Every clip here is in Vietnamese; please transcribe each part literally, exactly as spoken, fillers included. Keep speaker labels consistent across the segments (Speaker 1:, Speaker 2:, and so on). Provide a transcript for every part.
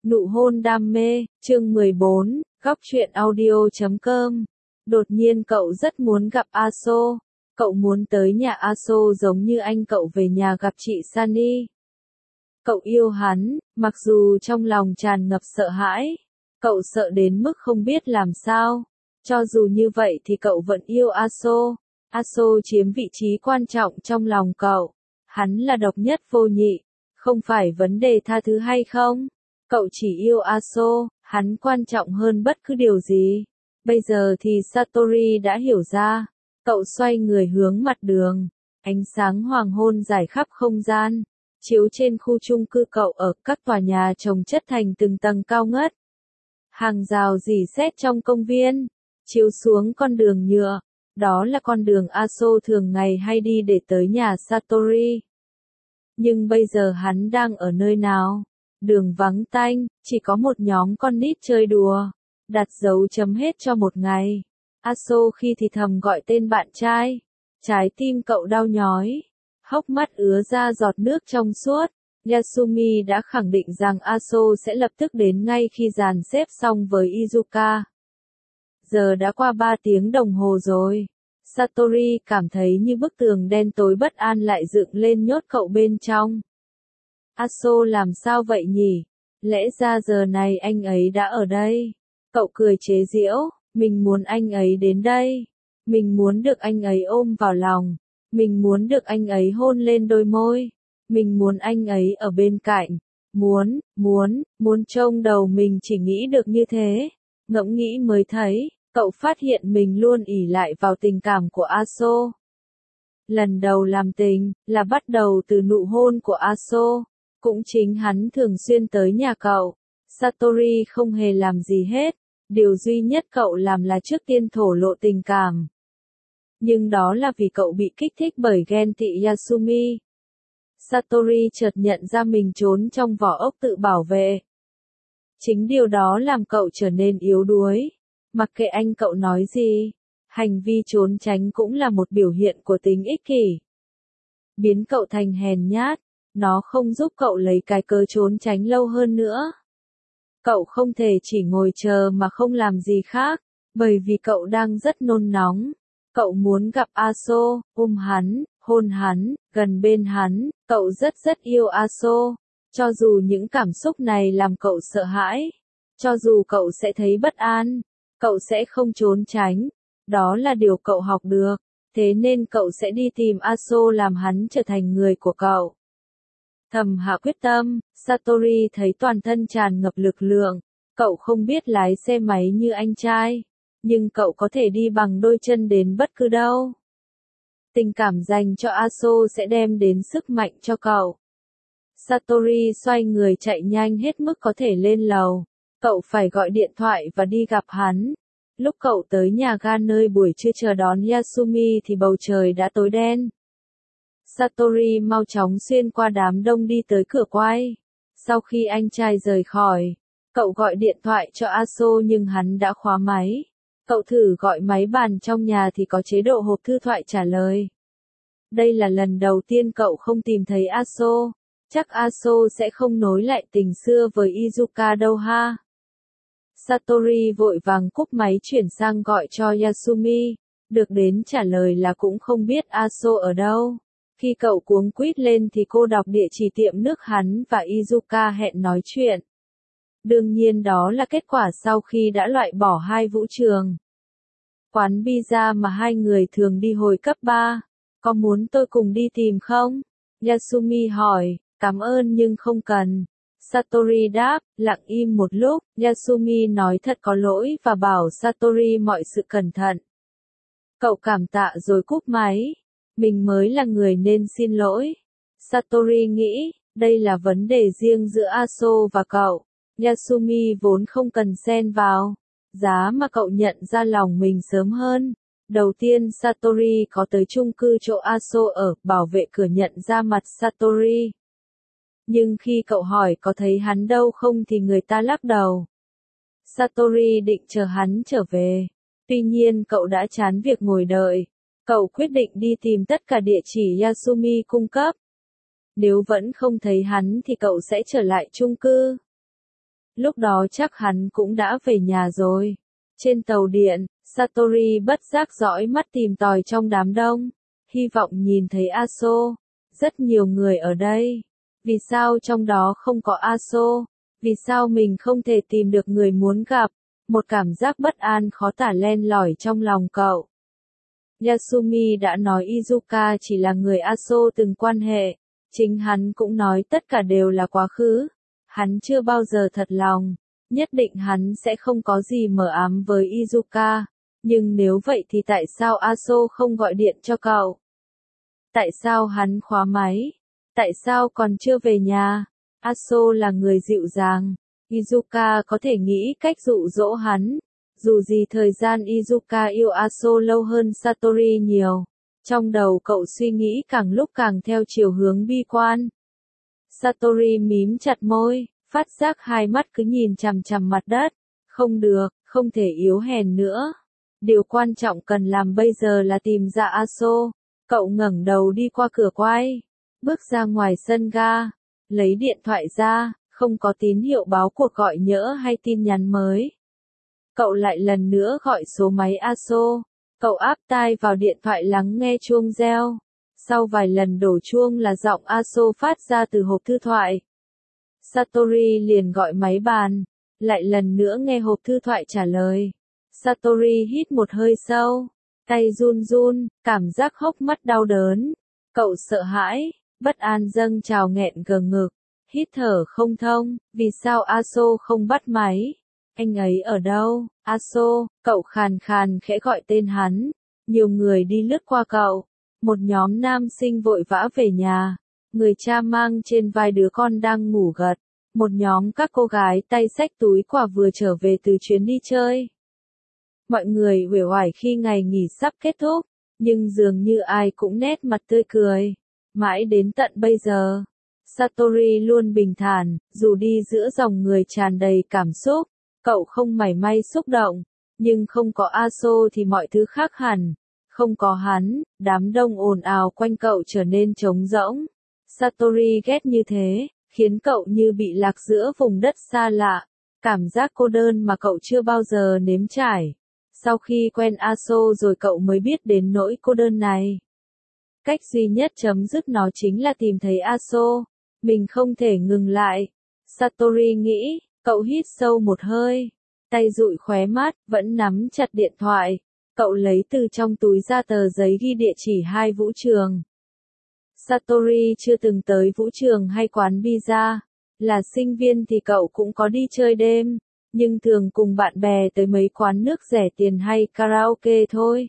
Speaker 1: Nụ hôn đam mê, chương mười bốn, góc truyện audio chấm com. Đột nhiên cậu rất muốn gặp Aso. Cậu muốn tới nhà Aso giống như anh cậu về nhà gặp chị Sunny. Cậu yêu hắn, mặc dù trong lòng tràn ngập sợ hãi. Cậu sợ đến mức không biết làm sao. Cho dù như vậy thì cậu vẫn yêu Aso. Aso chiếm vị trí quan trọng trong lòng cậu. Hắn là độc nhất vô nhị. Không phải vấn đề tha thứ hay không. Cậu chỉ yêu Aso, hắn quan trọng hơn bất cứ điều gì. Bây giờ thì Satori đã hiểu ra. Cậu xoay người hướng mặt đường. Ánh sáng hoàng hôn rải khắp không gian. Chiếu trên khu chung cư cậu ở các tòa nhà chồng chất thành từng tầng cao ngất. Hàng rào rỉ sét trong công viên. Chiếu xuống con đường nhựa. Đó là con đường Aso thường ngày hay đi để tới nhà Satori. Nhưng bây giờ hắn đang ở nơi nào? Đường vắng tanh, chỉ có một nhóm con nít chơi đùa. Đặt dấu chấm hết cho một ngày. Aso khi thì thầm gọi tên bạn trai. Trái tim cậu đau nhói. Hốc mắt ứa ra giọt nước trong suốt. Yasumi đã khẳng định rằng Aso sẽ lập tức đến ngay khi dàn xếp xong với Izuka. Giờ đã qua ba tiếng đồng hồ rồi. Satori cảm thấy như bức tường đen tối bất an lại dựng lên nhốt cậu bên trong. Aso làm sao vậy nhỉ? Lẽ ra giờ này anh ấy đã ở đây. Cậu cười chế giễu, mình muốn anh ấy đến đây. Mình muốn được anh ấy ôm vào lòng. Mình muốn được anh ấy hôn lên đôi môi. Mình muốn anh ấy ở bên cạnh. Muốn, muốn, muốn trông đầu mình chỉ nghĩ được như thế. Ngẫm nghĩ mới thấy, cậu phát hiện mình luôn ỷ lại vào tình cảm của Aso. Lần đầu làm tình, là bắt đầu từ nụ hôn của Aso. Cũng chính hắn thường xuyên tới nhà cậu. Satori không hề làm gì hết. Điều duy nhất cậu làm là trước tiên thổ lộ tình cảm. Nhưng đó là vì cậu bị kích thích bởi ghen tị Yasumi. Satori chợt nhận ra mình trốn trong vỏ ốc tự bảo vệ. Chính điều đó làm cậu trở nên yếu đuối. Mặc kệ anh cậu nói gì, hành vi trốn tránh cũng là một biểu hiện của tính ích kỷ. Biến cậu thành hèn nhát. Nó không giúp cậu lấy cái cớ trốn tránh lâu hơn nữa. Cậu không thể chỉ ngồi chờ mà không làm gì khác, bởi vì cậu đang rất nôn nóng. Cậu muốn gặp Aso, ôm hắn, hôn hắn, gần bên hắn, cậu rất rất yêu Aso. Cho dù những cảm xúc này làm cậu sợ hãi, cho dù cậu sẽ thấy bất an, cậu sẽ không trốn tránh. Đó là điều cậu học được, thế nên cậu sẽ đi tìm Aso làm hắn trở thành người của cậu. Thầm hạ quyết tâm, Satori thấy toàn thân tràn ngập lực lượng. Cậu không biết lái xe máy như anh trai, nhưng cậu có thể đi bằng đôi chân đến bất cứ đâu. Tình cảm dành cho Aso sẽ đem đến sức mạnh cho cậu. Satori xoay người chạy nhanh hết mức có thể lên lầu. Cậu phải gọi điện thoại và đi gặp hắn. Lúc cậu tới nhà ga nơi buổi trưa chờ đón Yasumi thì bầu trời đã tối đen. Satori mau chóng xuyên qua đám đông đi tới cửa quay. Sau khi anh trai rời khỏi, cậu gọi điện thoại cho Aso nhưng hắn đã khóa máy. Cậu thử gọi máy bàn trong nhà thì có chế độ hộp thư thoại trả lời. Đây là lần đầu tiên cậu không tìm thấy Aso. Chắc Aso sẽ không nối lại tình xưa với Izuka đâu ha. Satori vội vàng cúp máy chuyển sang gọi cho Yasumi. Được đến trả lời là cũng không biết Aso ở đâu. Khi cậu cuống quýt lên thì cô đọc địa chỉ tiệm nước hắn và Izuka hẹn nói chuyện. Đương nhiên đó là kết quả sau khi đã loại bỏ hai vũ trường. Quán pizza mà hai người thường đi hồi cấp ba. Có muốn tôi cùng đi tìm không? Yasumi hỏi, cảm ơn nhưng không cần. Satori đáp, lặng im một lúc, Yasumi nói thật có lỗi và bảo Satori mọi sự cẩn thận. Cậu cảm tạ rồi cúp máy. Mình mới là người nên xin lỗi. Satori nghĩ, đây là vấn đề riêng giữa Aso và cậu. Yasumi vốn không cần xen vào. Giá mà cậu nhận ra lòng mình sớm hơn. Đầu tiên Satori có tới chung cư chỗ Aso ở, bảo vệ cửa nhận ra mặt Satori. Nhưng khi cậu hỏi có thấy hắn đâu không thì người ta lắc đầu. Satori định chờ hắn trở về. Tuy nhiên cậu đã chán việc ngồi đợi. Cậu quyết định đi tìm tất cả địa chỉ Yasumi cung cấp. Nếu vẫn không thấy hắn thì cậu sẽ trở lại chung cư. Lúc đó chắc hắn cũng đã về nhà rồi. Trên tàu điện, Satori bất giác dõi mắt tìm tòi trong đám đông, hy vọng nhìn thấy Aso. Rất nhiều người ở đây. Vì sao trong đó không có Aso? Vì sao mình không thể tìm được người muốn gặp? Một cảm giác bất an khó tả len lỏi trong lòng cậu. Yasumi đã nói Izuka chỉ là người Aso từng quan hệ. Chính hắn cũng nói tất cả đều là quá khứ. Hắn chưa bao giờ thật lòng. Nhất định hắn sẽ không có gì mờ ám với Izuka. Nhưng nếu vậy thì tại sao Aso không gọi điện cho cậu? Tại sao hắn khóa máy? Tại sao còn chưa về nhà? Aso là người dịu dàng. Izuka có thể nghĩ cách dụ dỗ hắn. Dù gì thời gian Izuka yêu Aso lâu hơn Satori nhiều. Trong đầu cậu suy nghĩ càng lúc càng theo chiều hướng bi quan. Satori mím chặt môi, phát giác hai mắt cứ nhìn chằm chằm mặt đất. Không được, không thể yếu hèn nữa. Điều quan trọng cần làm bây giờ là tìm ra Aso. Cậu ngẩng đầu đi qua cửa quay, bước ra ngoài sân ga, lấy điện thoại ra, không có tín hiệu báo cuộc gọi nhỡ hay tin nhắn mới. Cậu lại lần nữa gọi số máy Aso. Cậu áp tai vào điện thoại lắng nghe chuông reo. Sau vài lần đổ chuông là giọng Aso phát ra từ hộp thư thoại. Satori liền gọi máy bàn, lại lần nữa nghe hộp thư thoại trả lời. Satori hít một hơi sâu, tay run run, cảm giác hốc mắt đau đớn. Cậu sợ hãi, bất an dâng trào nghẹn gờ ngực, hít thở không thông. Vì sao Aso không bắt máy? Anh ấy ở đâu? Aso, cậu khàn khàn khẽ gọi tên hắn. Nhiều người đi lướt qua cậu. Một nhóm nam sinh vội vã về nhà. Người cha mang trên vai đứa con đang ngủ gật. Một nhóm các cô gái tay xách túi quà vừa trở về từ chuyến đi chơi. Mọi người uể oải khi ngày nghỉ sắp kết thúc, nhưng dường như ai cũng nét mặt tươi cười. Mãi đến tận bây giờ, Satori luôn bình thản, dù đi giữa dòng người tràn đầy cảm xúc. Cậu không mảy may xúc động, nhưng không có Aso thì mọi thứ khác hẳn. Không có hắn, đám đông ồn ào quanh cậu trở nên trống rỗng. Satori ghét như thế, khiến cậu như bị lạc giữa vùng đất xa lạ. Cảm giác cô đơn mà cậu chưa bao giờ nếm trải. Sau khi quen Aso rồi cậu mới biết đến nỗi cô đơn này. Cách duy nhất chấm dứt nó chính là tìm thấy Aso. Mình không thể ngừng lại. Satori nghĩ, cậu hít sâu một hơi. Tay dụi khóe mắt, vẫn nắm chặt điện thoại. Cậu lấy từ trong túi ra tờ giấy ghi địa chỉ hai vũ trường. Satori chưa từng tới vũ trường hay quán pizza. Là sinh viên thì cậu cũng có đi chơi đêm. Nhưng thường cùng bạn bè tới mấy quán nước rẻ tiền hay karaoke thôi.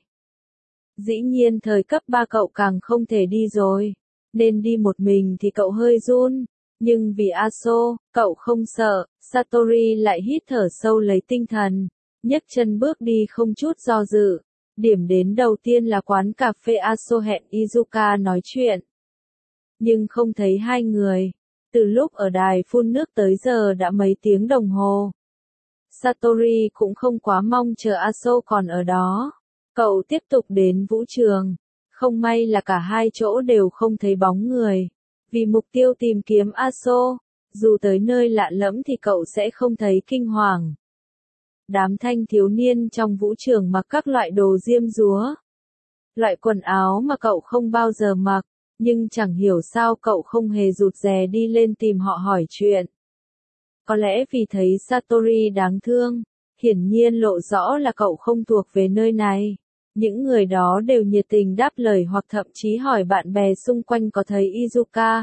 Speaker 1: Dĩ nhiên thời cấp ba cậu càng không thể đi rồi. Nên đi một mình thì cậu hơi run. Nhưng vì Aso, cậu không sợ. Satori lại hít thở sâu lấy tinh thần. Nhấc chân bước đi không chút do dự. Điểm đến đầu tiên là quán cà phê Aso hẹn Izuka nói chuyện. Nhưng không thấy hai người. Từ lúc ở đài phun nước tới giờ đã mấy tiếng đồng hồ. Satori cũng không quá mong chờ Aso còn ở đó. Cậu tiếp tục đến vũ trường. Không may là cả hai chỗ đều không thấy bóng người. Vì mục tiêu tìm kiếm Aso, dù tới nơi lạ lẫm thì cậu sẽ không thấy kinh hoàng. Đám thanh thiếu niên trong vũ trường mặc các loại đồ diêm dúa. Loại quần áo mà cậu không bao giờ mặc, nhưng chẳng hiểu sao cậu không hề rụt rè đi lên tìm họ hỏi chuyện. Có lẽ vì thấy Satori đáng thương, hiển nhiên lộ rõ là cậu không thuộc về nơi này. Những người đó đều nhiệt tình đáp lời hoặc thậm chí hỏi bạn bè xung quanh có thấy Izuka.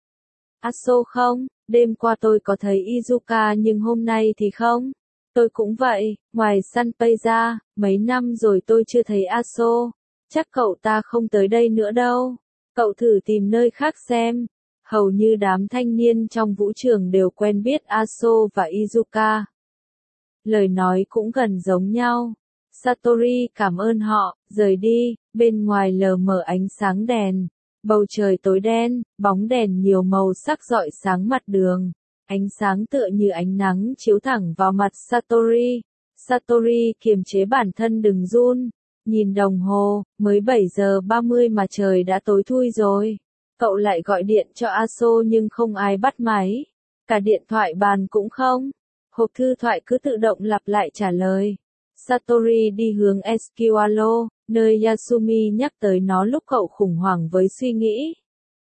Speaker 1: Aso không, đêm qua tôi có thấy Izuka nhưng hôm nay thì không. Tôi cũng vậy, ngoài Sanpei ra, mấy năm rồi tôi chưa thấy Aso. Chắc cậu ta không tới đây nữa đâu. Cậu thử tìm nơi khác xem. Hầu như đám thanh niên trong vũ trường đều quen biết Aso và Izuka. Lời nói cũng gần giống nhau. Satori cảm ơn họ, rời đi, bên ngoài lờ mờ ánh sáng đèn. Bầu trời tối đen, bóng đèn nhiều màu sắc rọi sáng mặt đường. Ánh sáng tựa như ánh nắng chiếu thẳng vào mặt Satori. Satori kiềm chế bản thân đừng run. Nhìn đồng hồ, mới bảy giờ ba mươi mà trời đã tối thui rồi. Cậu lại gọi điện cho Aso nhưng không ai bắt máy. Cả điện thoại bàn cũng không. Hộp thư thoại cứ tự động lặp lại trả lời. Satori đi hướng Esquialo, nơi Yasumi nhắc tới nó lúc cậu khủng hoảng với suy nghĩ.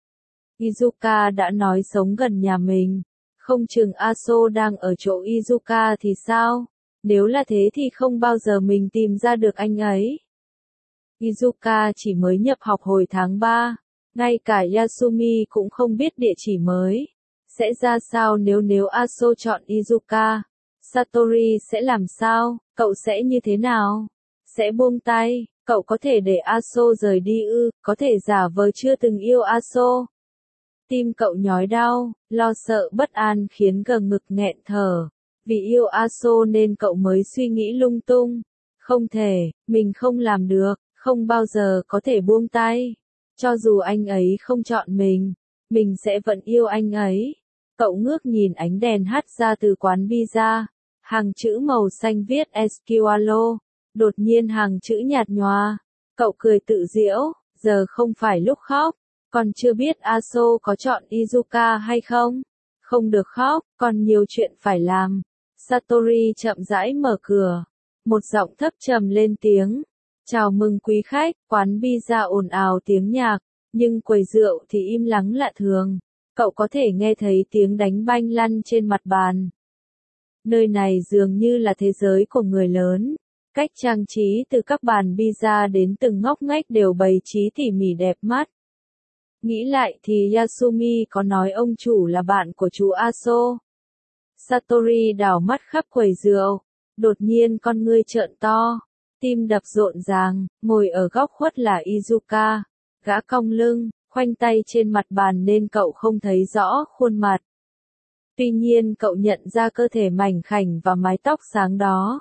Speaker 1: Izuka đã nói sống gần nhà mình. Không chừng Aso đang ở chỗ Izuka thì sao? Nếu là thế thì không bao giờ mình tìm ra được anh ấy. Izuka chỉ mới nhập học hồi tháng ba. Ngay cả Yasumi cũng không biết địa chỉ mới. Sẽ ra sao nếu nếu Aso chọn Izuka? Satori sẽ làm sao? Cậu sẽ như thế nào? Sẽ buông tay? Cậu có thể để Aso rời đi ư? Có thể giả vờ chưa từng yêu Aso? Tim cậu nhói đau, lo sợ bất an khiến gờ ngực nghẹn thở. Vì yêu Aso nên cậu mới suy nghĩ lung tung. Không thể, mình không làm được, không bao giờ có thể buông tay. Cho dù anh ấy không chọn mình, mình sẽ vẫn yêu anh ấy. Cậu ngước nhìn ánh đèn hắt ra từ quán pizza. Hàng chữ màu xanh viết Esquialo. Đột nhiên hàng chữ nhạt nhòa. Cậu cười tự giễu, giờ không phải lúc khóc. Còn chưa biết Aso có chọn Izuka hay không? Không được khóc, còn nhiều chuyện phải làm. Satori chậm rãi mở cửa. Một giọng thấp trầm lên tiếng. Chào mừng quý khách, quán pizza ồn ào tiếng nhạc, nhưng quầy rượu thì im lắng lạ thường. Cậu có thể nghe thấy tiếng đánh banh lăn trên mặt bàn. Nơi này dường như là thế giới của người lớn. Cách trang trí từ các bàn pizza đến từng ngóc ngách đều bày trí tỉ mỉ đẹp mắt. Nghĩ lại thì Yasumi có nói ông chủ là bạn của chú Aso. Satori đảo mắt khắp quầy rượu. Đột nhiên con ngươi trợn to. Tim đập rộn ràng, ngồi ở góc khuất là Izuka. Gã cong lưng, khoanh tay trên mặt bàn nên cậu không thấy rõ khuôn mặt. Tuy nhiên cậu nhận ra cơ thể mảnh khảnh và mái tóc sáng đó.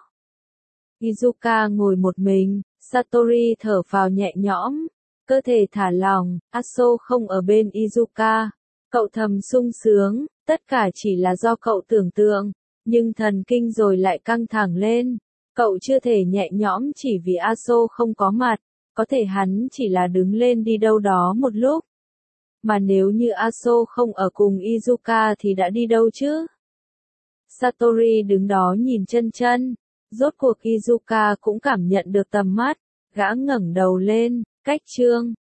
Speaker 1: Izuka ngồi một mình, Satori thở phào nhẹ nhõm. Cơ thể thả lỏng, Aso không ở bên Izuka. Cậu thầm sung sướng, tất cả chỉ là do cậu tưởng tượng, nhưng thần kinh rồi lại căng thẳng lên. Cậu chưa thể nhẹ nhõm chỉ vì Aso không có mặt, có thể hắn chỉ là đứng lên đi đâu đó một lúc. Mà nếu như Aso không ở cùng Izuka thì đã đi đâu chứ? Satori đứng đó nhìn chân chân. Rốt cuộc Izuka cũng cảm nhận được tầm mắt. Gã ngẩng đầu lên, cách chương.